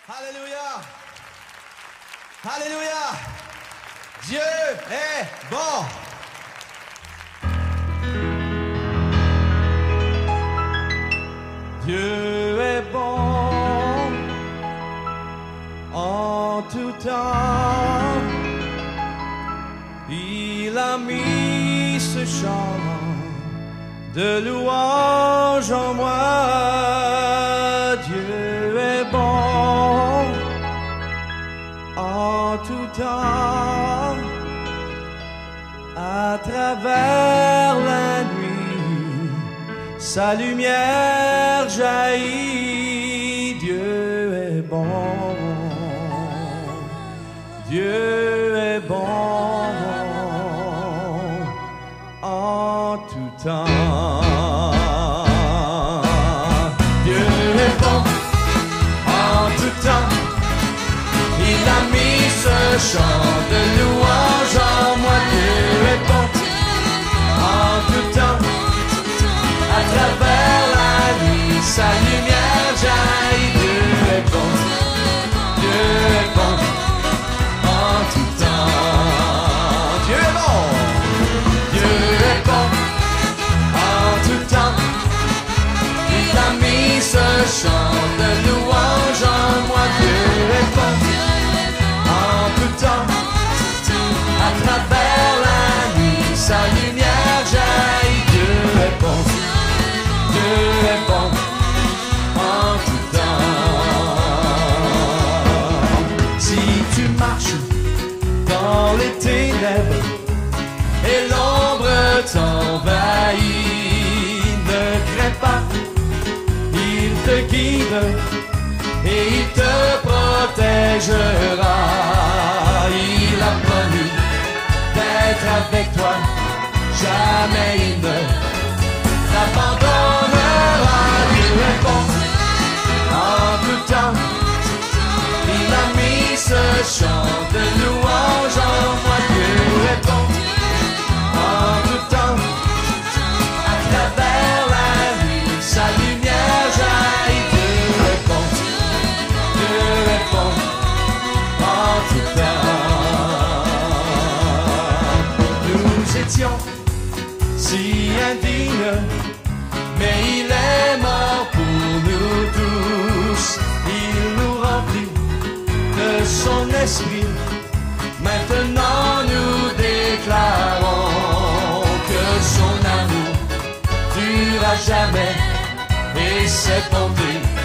Alléluia. Alléluia. Dieu est bon. Dieu est bon en tout temps. Il a mis ce chant de louange en moi. Dieu est bon en tout temps. À travers la nuit, sa lumière jaillit. Dieu est bon. Dieu est bon en tout temps. Dieu est bon en tout temps. Il a mis ce chant de louange en moi. Dieu est bon en tout temps. À travers la nuit, sa lumière jaillit. Dieu est bon. Dieu est bon en tout temps. Dieu est bon. Dieu est bon en tout temps. Il a mis ce chant de louange en moi. Dieu est bon en tout temps. À travers la nuit, sa lumière jaillit. Dieu est bon. Dieu est bon en tout temps. Si tu marches dans les ténèbres et l'ombre t'envahit, ne crains pas, il te guide et il te protégera. Il a promis d'être avec toi, jamais il ne t'abandonnera. Dieu est bon en tout temps. Il a mis ce chant de louange en moi. Dieu est bon en tout temps. À travers la nuit, sa lumière jaillit. Dieu est bon. Dieu est bon en tout temps. Nous étions si indignes, mais il est mort pour nous tous. Il nous remplit de son esprit. Maintenant nous déclarons que son amour durera jamais et ses bontés